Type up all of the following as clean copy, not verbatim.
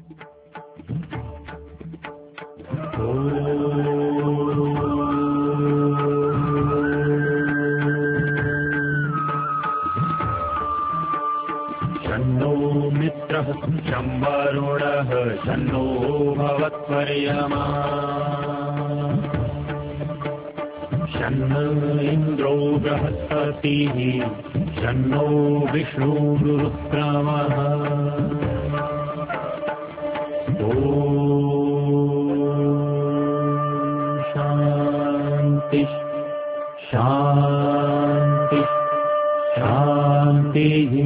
शन्नो मित्रः शं वरुणः शन्नो भवत्वर्यमा शन्न इन्द्रो बृहस्पतिः शन्नो विष्णुरुक्रमः ॐ शान्ति शान्ति शान्तिः।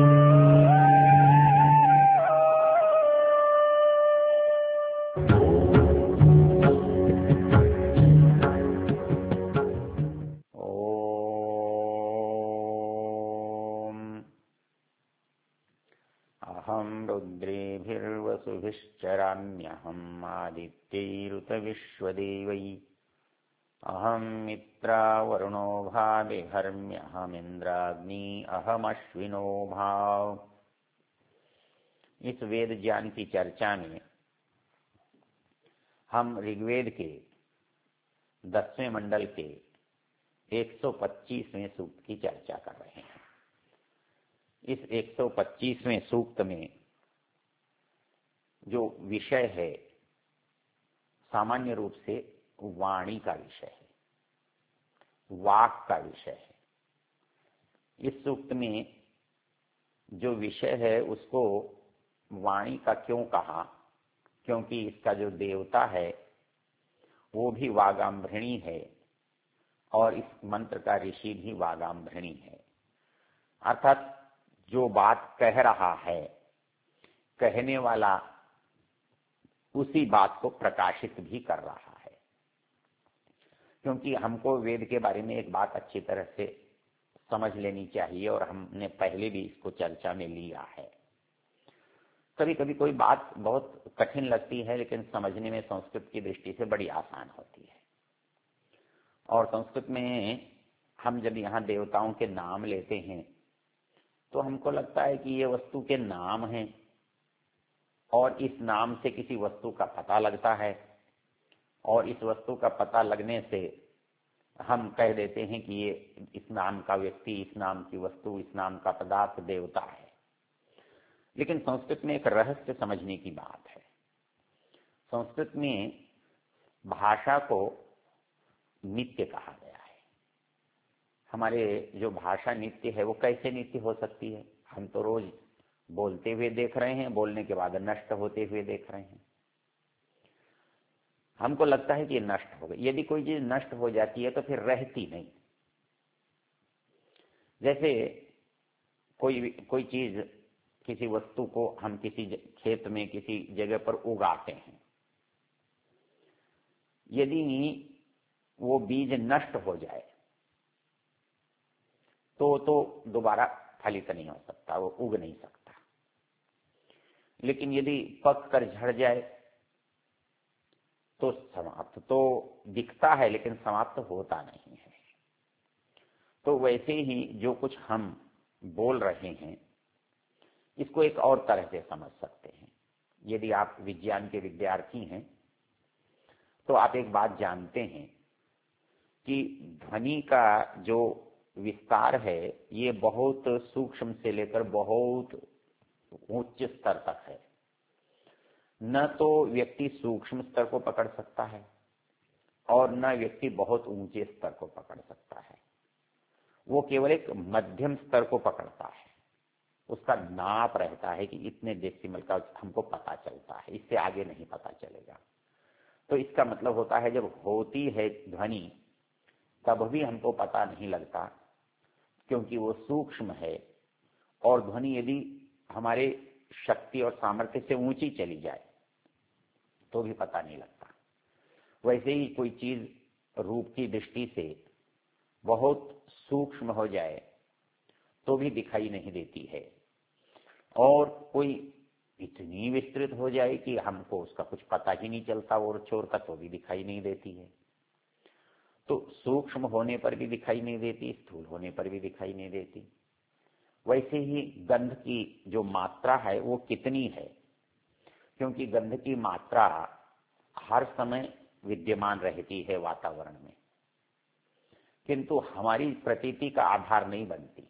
रुद्रेभिर्वसुभिश्चराम्यहम् आदित्यैरुतविश्वदेवै अहं मित्रावरुणो भाविहर्म्यहमिन्द्राग्नि अहमश्विनो भाव। इस वेद ज्ञान की चर्चा में हम ऋग्वेद के 10वें मंडल के 125वें सूक्त की चर्चा कर रहे हैं। इस 125वें सूक्त में जो विषय है सामान्य रूप से वाणी का विषय है, वाक का विषय है। इस सूक्त में जो विषय है उसको वाणी का क्यों कहा, क्योंकि इसका जो देवता है वो भी वागाम्भृणी है और इस मंत्र का ऋषि भी वागाम्भृणी है। अर्थात जो बात कह रहा है कहने वाला उसी बात को प्रकाशित भी कर रहा है। क्योंकि हमको वेद के बारे में एक बात अच्छी तरह से समझ लेनी चाहिए और हमने पहले भी इसको चर्चा में लिया है। कभी कभी कोई बात बहुत कठिन लगती है लेकिन समझने में संस्कृत की दृष्टि से बड़ी आसान होती है। और संस्कृत में हम जब यहाँ देवताओं के नाम लेते हैं तो हमको लगता है कि ये वस्तु के नाम हैं और इस नाम से किसी वस्तु का पता लगता है और इस वस्तु का पता लगने से हम कह देते हैं कि ये इस नाम का व्यक्ति, इस नाम की वस्तु, इस नाम का पदार्थ देवता है। लेकिन संस्कृत में एक रहस्य समझने की बात है। संस्कृत में भाषा को नित्य कहा गया है। हमारे जो भाषा नित्य है वो कैसे नित्य हो सकती है? हम तो रोज बोलते हुए देख रहे हैं, बोलने के बाद नष्ट होते हुए देख रहे हैं। हमको लगता है कि ये नष्ट हो गई। यदि कोई चीज नष्ट हो जाती है तो फिर रहती नहीं। जैसे कोई चीज, किसी वस्तु को हम किसी खेत में किसी जगह पर उगाते हैं, यदि वो बीज नष्ट हो जाए तो दोबारा फलित नहीं हो सकता, वो उग नहीं सकता। लेकिन यदि पक कर झड़ जाए तो समाप्त तो दिखता है लेकिन समाप्त होता नहीं है। तो वैसे ही जो कुछ हम बोल रहे हैं इसको एक और तरह से समझ सकते हैं। यदि आप विज्ञान के विद्यार्थी हैं तो आप एक बात जानते हैं कि ध्वनि का जो विस्तार है ये बहुत सूक्ष्म से लेकर बहुत उच्च स्तर तक है। न तो व्यक्ति सूक्ष्म स्तर को पकड़ सकता है और न व्यक्ति बहुत ऊंचे स्तर को पकड़ सकता है। वो केवल एक मध्यम स्तर को पकड़ता है। उसका नाप रहता है कि इतने डेसिमल का हमको पता चलता है, इससे आगे नहीं पता चलेगा। तो इसका मतलब होता है जब होती है ध्वनि तब भी हमको पता नहीं लगता क्योंकि वो सूक्ष्म है। और ध्वनि यदि हमारे शक्ति और सामर्थ्य से ऊंची चली जाए तो भी पता नहीं लगता। वैसे ही कोई चीज रूप की दृष्टि से बहुत सूक्ष्म हो जाए तो भी दिखाई नहीं देती है और कोई इतनी विस्तृत हो जाए कि हमको उसका कुछ पता ही नहीं चलता और छोर का तो भी दिखाई नहीं देती है। तो सूक्ष्म होने पर भी दिखाई नहीं देती, स्थूल होने पर भी दिखाई नहीं देती। वैसे ही गंध की जो मात्रा है वो कितनी है, क्योंकि गंध की मात्रा हर समय विद्यमान रहती है वातावरण में, किंतु हमारी प्रतीति का आधार नहीं बनती।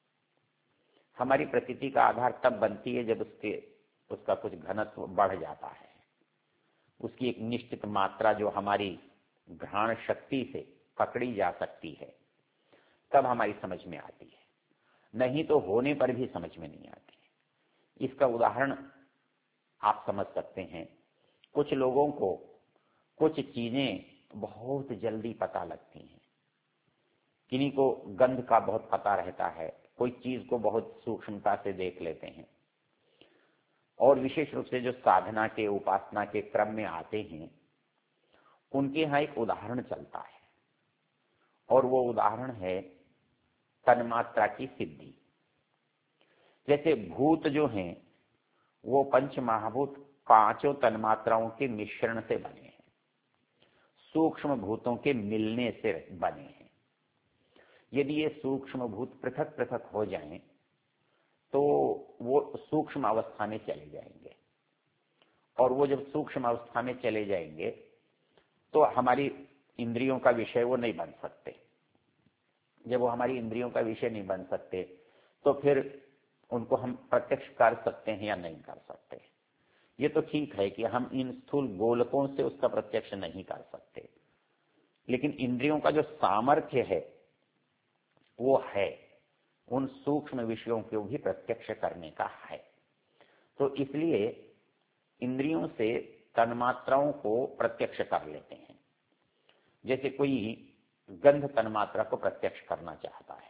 हमारी प्रतीति का आधार तब बनती है जब उसका कुछ घनत्व बढ़ जाता है, उसकी एक निश्चित मात्रा जो हमारी घ्राण शक्ति से पकड़ी जा सकती है, तब हमारी समझ में आती है, नहीं तो होने पर भी समझ में नहीं आती। इसका उदाहरण आप समझ सकते हैं। कुछ लोगों को कुछ चीजें बहुत जल्दी पता लगती हैं, किन्हीं को गंध का बहुत पता रहता है, कोई चीज को बहुत सूक्ष्मता से देख लेते हैं। और विशेष रूप से जो साधना के उपासना के क्रम में आते हैं, उनके यहाँ एक उदाहरण चलता है, और वो उदाहरण है तन्मात्रा की सिद्धि। जैसे भूत जो हैं वो पंच महाभूत पांचों तन्मात्राओं के मिश्रण से बने हैं, सूक्ष्म भूतों के मिलने से बने हैं। यदि ये सूक्ष्म भूत पृथक पृथक हो जाएं तो वो सूक्ष्म अवस्था में चले जाएंगे, और वो जब सूक्ष्म अवस्था में चले जाएंगे तो हमारी इंद्रियों का विषय वो नहीं बन सकते। जब वो हमारी इंद्रियों का विषय नहीं बन सकते तो फिर उनको हम प्रत्यक्ष कर सकते हैं या नहीं कर सकते। ये तो ठीक है कि हम इन स्थूल गोलकों से उसका प्रत्यक्ष नहीं कर सकते, लेकिन इंद्रियों का जो सामर्थ्य है वो है उन सूक्ष्म विषयों को भी प्रत्यक्ष करने का है। तो इसलिए इंद्रियों से तन्मात्राओं को प्रत्यक्ष कर लेते हैं। जैसे कोई गंध तन्मात्रा को प्रत्यक्ष करना चाहता है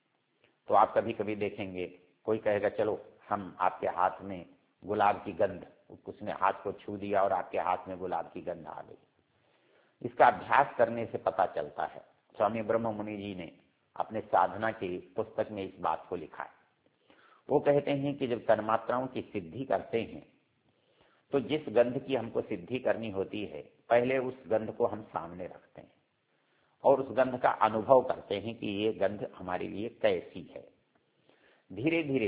तो आप कभी कभी देखेंगे कोई कहेगा चलो हम आपके हाथ में गुलाब की गंध, उसने हाथ को छू दिया और आपके हाथ में गुलाब की गंध आ गई। इसका अभ्यास करने से पता चलता है। स्वामी ब्रह्म मुनि जी ने अपने साधना की पुस्तक में इस बात को लिखा है। वो कहते हैं कि जब तन्मात्राओं की सिद्धि करते हैं तो जिस गंध की हमको सिद्धि करनी होती है, पहले उस गंध को हम सामने रखते हैं और उस गंध का अनुभव करते हैं कि ये गंध हमारे लिए कैसी है। धीरे धीरे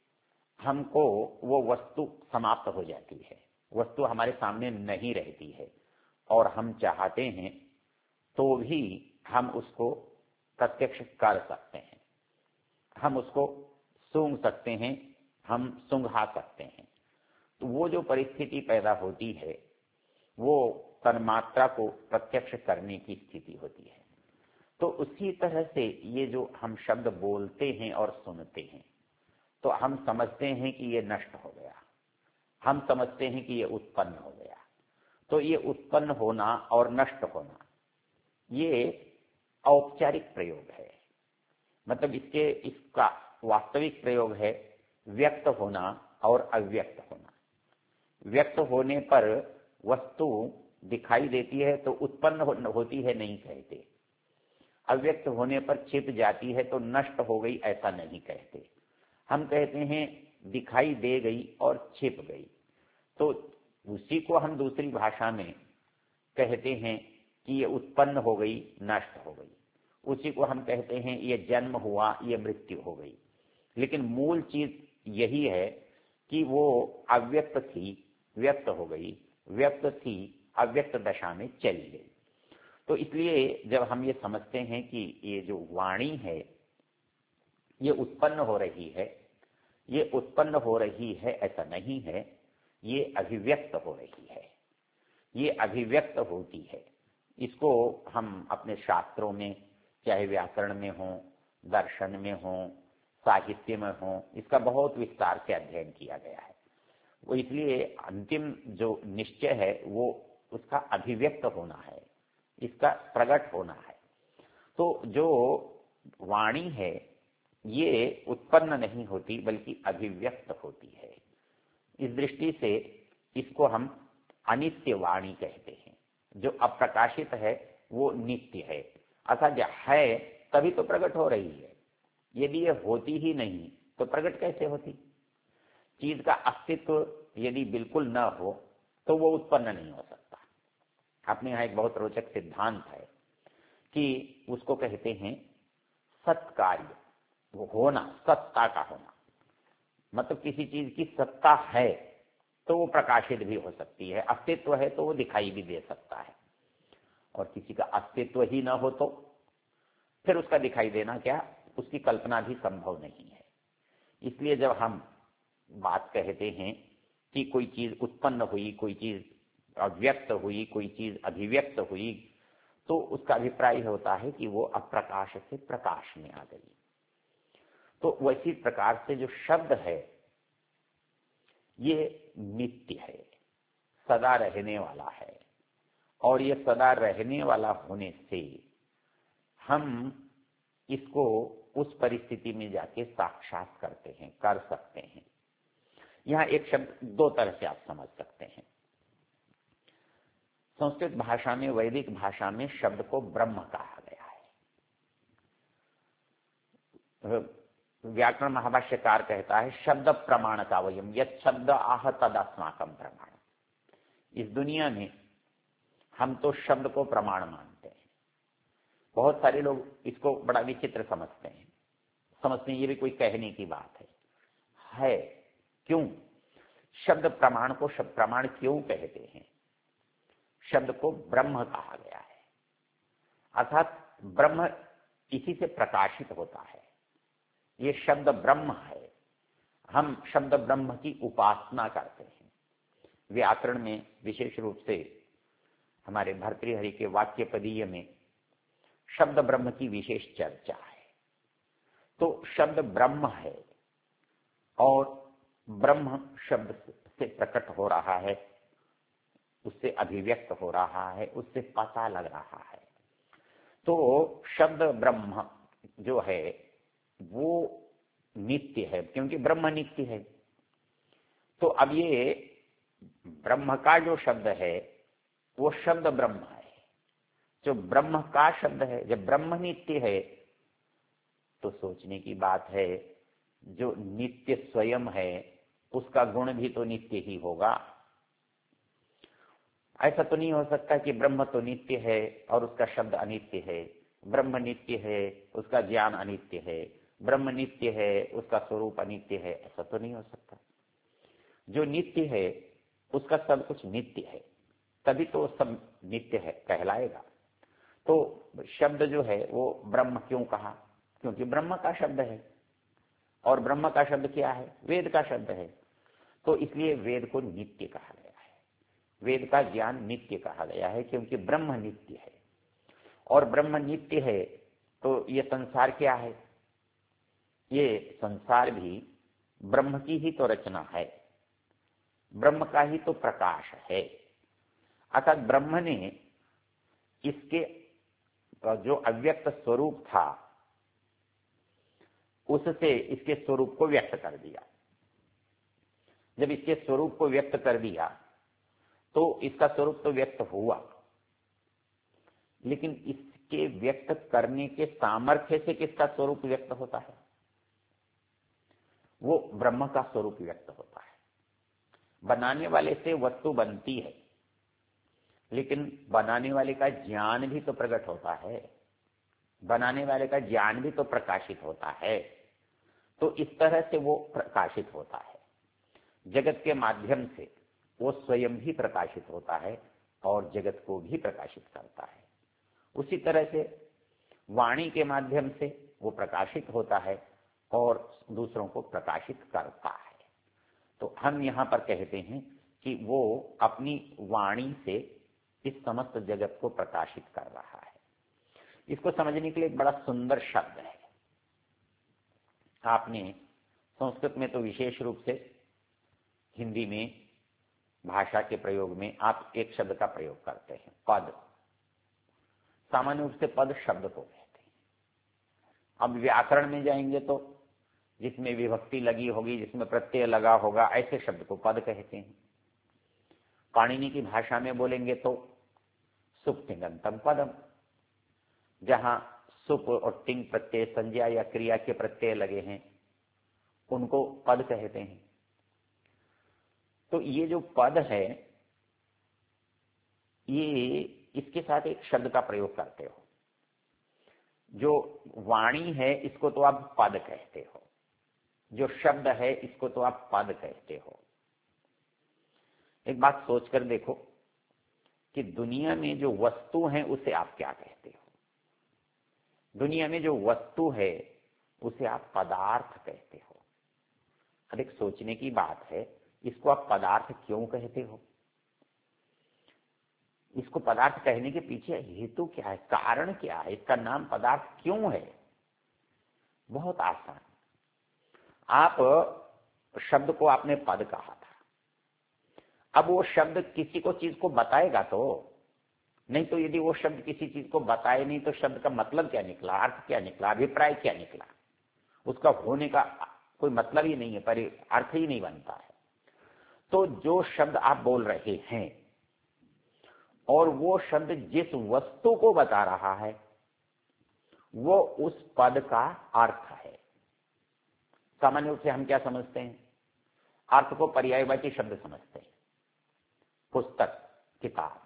हमको वो वस्तु समाप्त हो जाती है, वस्तु हमारे सामने नहीं रहती है, और हम चाहते हैं तो भी हम उसको प्रत्यक्ष कर सकते हैं, हम उसको सूंघ सकते हैं, हम सूंघा सकते हैं। तो वो जो परिस्थिति पैदा होती है वो तन्मात्रा को प्रत्यक्ष करने की स्थिति होती है। तो उसी तरह से ये जो हम शब्द बोलते हैं और सुनते हैं तो हम समझते हैं कि ये नष्ट हो गया, हम समझते हैं कि ये उत्पन्न हो गया। तो ये उत्पन्न होना और नष्ट होना ये औपचारिक प्रयोग है, मतलब इसका वास्तविक प्रयोग है व्यक्त होना और अव्यक्त होना। व्यक्त होने पर वस्तु दिखाई देती है तो उत्पन्न होती है नहीं कहते, अव्यक्त होने पर छिप जाती है तो नष्ट हो गई ऐसा नहीं कहते। हम कहते हैं दिखाई दे गई और छिप गई, तो उसी को हम दूसरी भाषा में कहते हैं कि ये उत्पन्न हो गई, नष्ट हो गई। उसी को हम कहते हैं ये जन्म हुआ, ये मृत्यु हो गई। लेकिन मूल चीज यही है कि वो अव्यक्त थी, व्यक्त हो गई, व्यक्त थी, अव्यक्त दशा में चली गई। तो इसलिए जब हम ये समझते हैं कि ये जो वाणी है ये उत्पन्न हो रही है, ये उत्पन्न हो रही है ऐसा नहीं है, ये अभिव्यक्त हो रही है, ये अभिव्यक्त होती है। इसको हम अपने शास्त्रों में चाहे व्याकरण में हो, दर्शन में हो, साहित्य में हो, इसका बहुत विस्तार से अध्ययन किया गया है। वो इसलिए अंतिम जो निश्चय है वो उसका अभिव्यक्त होना है, इसका प्रकट होना है। तो जो वाणी है ये उत्पन्न नहीं होती बल्कि अभिव्यक्त होती है। इस दृष्टि से इसको हम अनित्य वाणी कहते हैं। जो अप्रकाशित है वो नित्य है, असज है तभी तो प्रकट हो रही है। यदि ये होती ही नहीं तो प्रकट कैसे होती? चीज का अस्तित्व यदि बिल्कुल न हो तो वो उत्पन्न नहीं हो सकता। अपने यहाँ एक बहुत रोचक सिद्धांत है कि उसको कहते हैं सत्कार्य, वो होना, सत्ता का होना। मतलब किसी चीज की सत्ता है तो वो प्रकाशित भी हो सकती है, अस्तित्व है तो वो दिखाई भी दे सकता है। और किसी का अस्तित्व ही ना हो तो फिर उसका दिखाई देना क्या, उसकी कल्पना भी संभव नहीं है। इसलिए जब हम बात कहते हैं कि कोई चीज उत्पन्न हुई, कोई चीज अव्यक्त हुई, कोई चीज अभिव्यक्त हुई, तो उसका अभिप्राय होता है कि वो अप्रकाश से प्रकाश में आ गई। तो वैसी प्रकार से जो शब्द है ये नित्य है, सदा रहने वाला है, और ये सदा रहने वाला होने से हम इसको उस परिस्थिति में जाके साक्षात करते हैं, कर सकते हैं। यहां एक शब्द दो तरह से आप समझ सकते हैं। संस्कृत भाषा में, वैदिक भाषा में शब्द को ब्रह्म कहा गया है। व्याकरण महाभाष्यकार कहता है शब्द प्रमाण का वयम यद शब्द आह तद अस्माकम प्रमाण। इस दुनिया में हम तो शब्द को प्रमाण मानते हैं। बहुत सारे लोग इसको बड़ा विचित्र समझते हैं, समझते हैं ये भी कोई कहने की बात है। क्यों शब्द प्रमाण को शब्द प्रमाण क्यों कहते हैं? शब्द को ब्रह्म कहा गया है, अर्थात ब्रह्म इसी से प्रकाशित होता है। ये शब्द ब्रह्म है, हम शब्द ब्रह्म की उपासना करते हैं। व्याकरण में विशेष रूप से हमारे भर्तृहरि के वाक्यपदीय में शब्द ब्रह्म की विशेष चर्चा है। तो शब्द ब्रह्म है और ब्रह्म शब्द से प्रकट हो रहा है, उससे अभिव्यक्त हो रहा है, उससे पता लग रहा है। तो शब्द ब्रह्म जो है वो नित्य है, क्योंकि ब्रह्म नित्य है। तो अब ये ब्रह्म का जो शब्द है वो शब्द ब्रह्म है, जो ब्रह्म का शब्द है। जब ब्रह्म नित्य है तो सोचने की बात है, जो नित्य स्वयं है उसका गुण भी तो नित्य ही होगा। ऐसा तो नहीं हो सकता कि ब्रह्म तो नित्य है और उसका शब्द अनित्य है, ब्रह्म नित्य है उसका ज्ञान अनित्य है, ब्रह्म नित्य है उसका स्वरूप अनित्य है। ऐसा तो नहीं हो सकता। जो नित्य है उसका सब कुछ नित्य है, तभी तो सब नित्य है कहलाएगा। तो शब्द जो है वो ब्रह्म क्यों कहा? क्योंकि ब्रह्म का शब्द है, और ब्रह्म का शब्द क्या है? वेद का शब्द है। तो इसलिए वेद को नित्य कहा गया है, वेद का ज्ञान नित्य कहा गया है, क्योंकि ब्रह्म नित्य है। और ब्रह्म नित्य है तो ये संसार क्या है? ये संसार भी ब्रह्म की ही तो रचना है, ब्रह्म का ही तो प्रकाश है। अर्थात ब्रह्म ने इसके जो अव्यक्त स्वरूप था उससे इसके स्वरूप को व्यक्त कर दिया। जब इसके स्वरूप को व्यक्त कर दिया तो इसका स्वरूप तो व्यक्त हुआ, लेकिन इसके व्यक्त करने के सामर्थ्य से किसका स्वरूप व्यक्त होता है? वो ब्रह्म का स्वरूप व्यक्त होता है। बनाने वाले से वस्तु बनती है, लेकिन बनाने वाले का ज्ञान भी तो प्रकट होता है, बनाने वाले का ज्ञान भी तो प्रकाशित होता है। तो इस तरह से वो प्रकाशित होता है, जगत के माध्यम से वो स्वयं भी प्रकाशित होता है और जगत को भी प्रकाशित करता है। उसी तरह से वाणी के माध्यम से वो प्रकाशित होता है और दूसरों को प्रकाशित करता है। तो हम यहाँ पर कहते हैं कि वो अपनी वाणी से इस समस्त जगत को प्रकाशित कर रहा है। इसको समझने के लिए एक बड़ा सुंदर शब्द है। आपने संस्कृत में तो विशेष रूप से, हिंदी में भाषा के प्रयोग में आप एक शब्द का प्रयोग करते हैं, पद। सामान्य रूप से पद शब्द को कहते हैं। अब व्याकरण में जाएंगे तो जिसमें विभक्ति लगी होगी, जिसमें प्रत्यय लगा होगा, ऐसे शब्द को पद कहते हैं। पाणिनि की भाषा में बोलेंगे तो सुप तिङन्तं पदम, जहां सुप और तिंग प्रत्यय संज्ञा या क्रिया के प्रत्यय लगे हैं उनको पद कहते हैं। तो ये जो पद है ये इसके साथ एक शब्द का प्रयोग करते हो। जो वाणी है इसको तो आप पद कहते हो, जो शब्द है इसको तो आप पद कहते हो। एक बात सोचकर देखो कि दुनिया में जो वस्तु है उसे आप क्या कहते हो? दुनिया में जो वस्तु है उसे आप पदार्थ कहते हो। अधिक सोचने की बात है, इसको आप पदार्थ क्यों कहते हो? इसको पदार्थ कहने के पीछे हेतु क्या है, कारण क्या है, इसका नाम पदार्थ क्यों है? बहुत आसान। आप शब्द को आपने पद कहा था, अब वो शब्द किसी को चीज को बताएगा तो नहीं, तो यदि वो शब्द किसी चीज को बताए नहीं तो शब्द का मतलब क्या निकला, अर्थ क्या निकला, अभिप्राय क्या निकला? उसका होने का कोई मतलब ही नहीं है, पर अर्थ ही नहीं बनता है। तो जो शब्द आप बोल रहे हैं और वो शब्द जिस वस्तु को बता रहा है वो उस पद का अर्थ है। सामान्य रूप से हम क्या समझते हैं? अर्थ को पर्यायवाची शब्द समझते हैं। पुस्तक, किताब,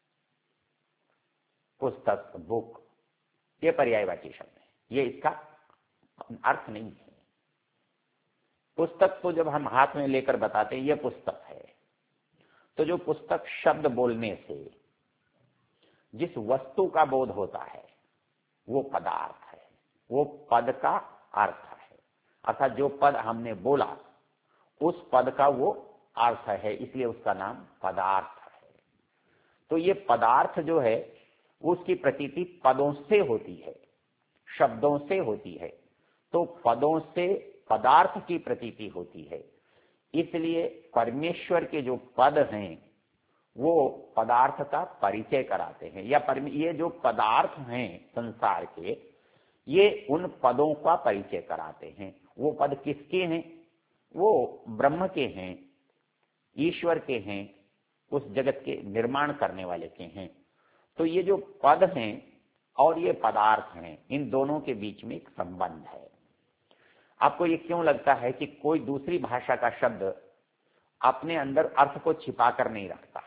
पुस्तक, बुक, ये पर्यायवाची शब्द है, ये इसका अर्थ नहीं है। पुस्तक तो जब हम हाथ में लेकर बताते हैं ये पुस्तक है, तो जो पुस्तक शब्द बोलने से जिस वस्तु का बोध होता है वो पदार्थ है, वो पद का अर्थ है। अर्थात जो पद हमने बोला उस पद का वो अर्थ है, इसलिए उसका नाम पदार्थ है। तो ये पदार्थ जो है उसकी प्रतीति पदों से होती है, शब्दों से होती है। तो पदों से पदार्थ की प्रतीति होती है, इसलिए परमेश्वर के जो पद हैं वो पदार्थ का परिचय कराते हैं, या ये जो पदार्थ हैं संसार के, ये उन पदों का परिचय कराते हैं। वो पद किसके हैं? वो ब्रह्म के हैं, ईश्वर के हैं, उस जगत के निर्माण करने वाले के हैं। तो ये जो पद हैं और ये पदार्थ हैं, इन दोनों के बीच में एक संबंध है। आपको ये क्यों लगता है कि कोई दूसरी भाषा का शब्द अपने अंदर अर्थ को छिपा कर नहीं रखता,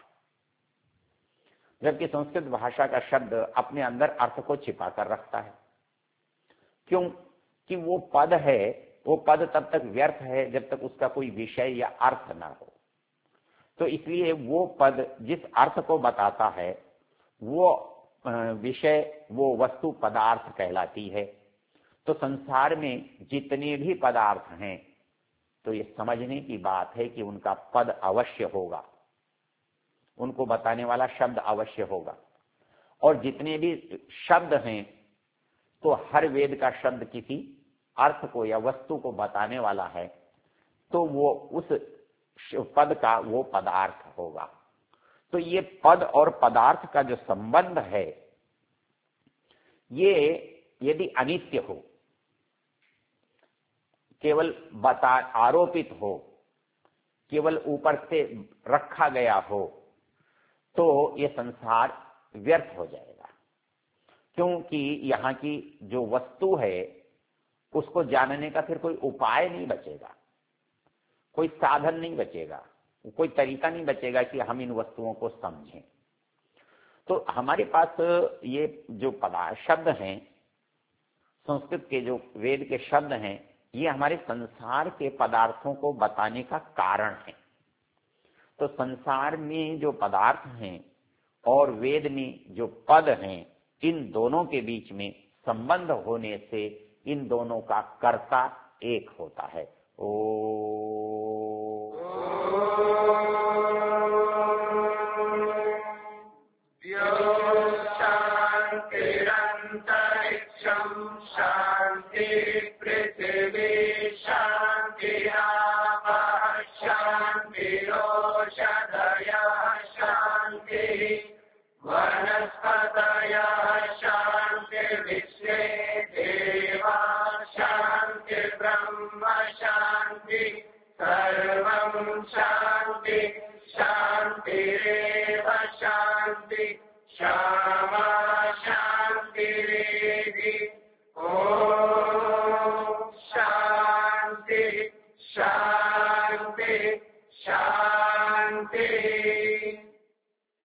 जबकि संस्कृत भाषा का शब्द अपने अंदर अर्थ को छिपा कर रखता है? क्यों? कि वो पद है, वो पद तब तक व्यर्थ है जब तक उसका कोई विषय या अर्थ ना हो। तो इसलिए वो पद जिस अर्थ को बताता है वो विषय, वो वस्तु पदार्थ कहलाती है। तो संसार में जितने भी पदार्थ हैं तो ये समझने की बात है कि उनका पद अवश्य होगा, उनको बताने वाला शब्द अवश्य होगा। और जितने भी शब्द हैं तो हर वेद का शब्द किसी अर्थ को या वस्तु को बताने वाला है, तो वो उस पद का वो पदार्थ होगा। तो ये पद और पदार्थ का जो संबंध है ये यदि अनित्य हो, केवल आरोपित हो, केवल ऊपर से रखा गया हो, तो ये संसार व्यर्थ हो जाएगा। क्योंकि यहाँ की जो वस्तु है उसको जानने का फिर कोई उपाय नहीं बचेगा, कोई साधन नहीं बचेगा, कोई तरीका नहीं बचेगा कि हम इन वस्तुओं को समझें। तो हमारे पास ये जो पदार्थ शब्द हैं, संस्कृत के जो वेद के शब्द हैं, ये हमारे संसार के पदार्थों को बताने का कारण है। तो संसार में जो पदार्थ हैं और वेद में जो पद हैं, इन दोनों के बीच में संबंध होने से इन दोनों का कर्ता एक होता है। शांति पृथ्वी शांति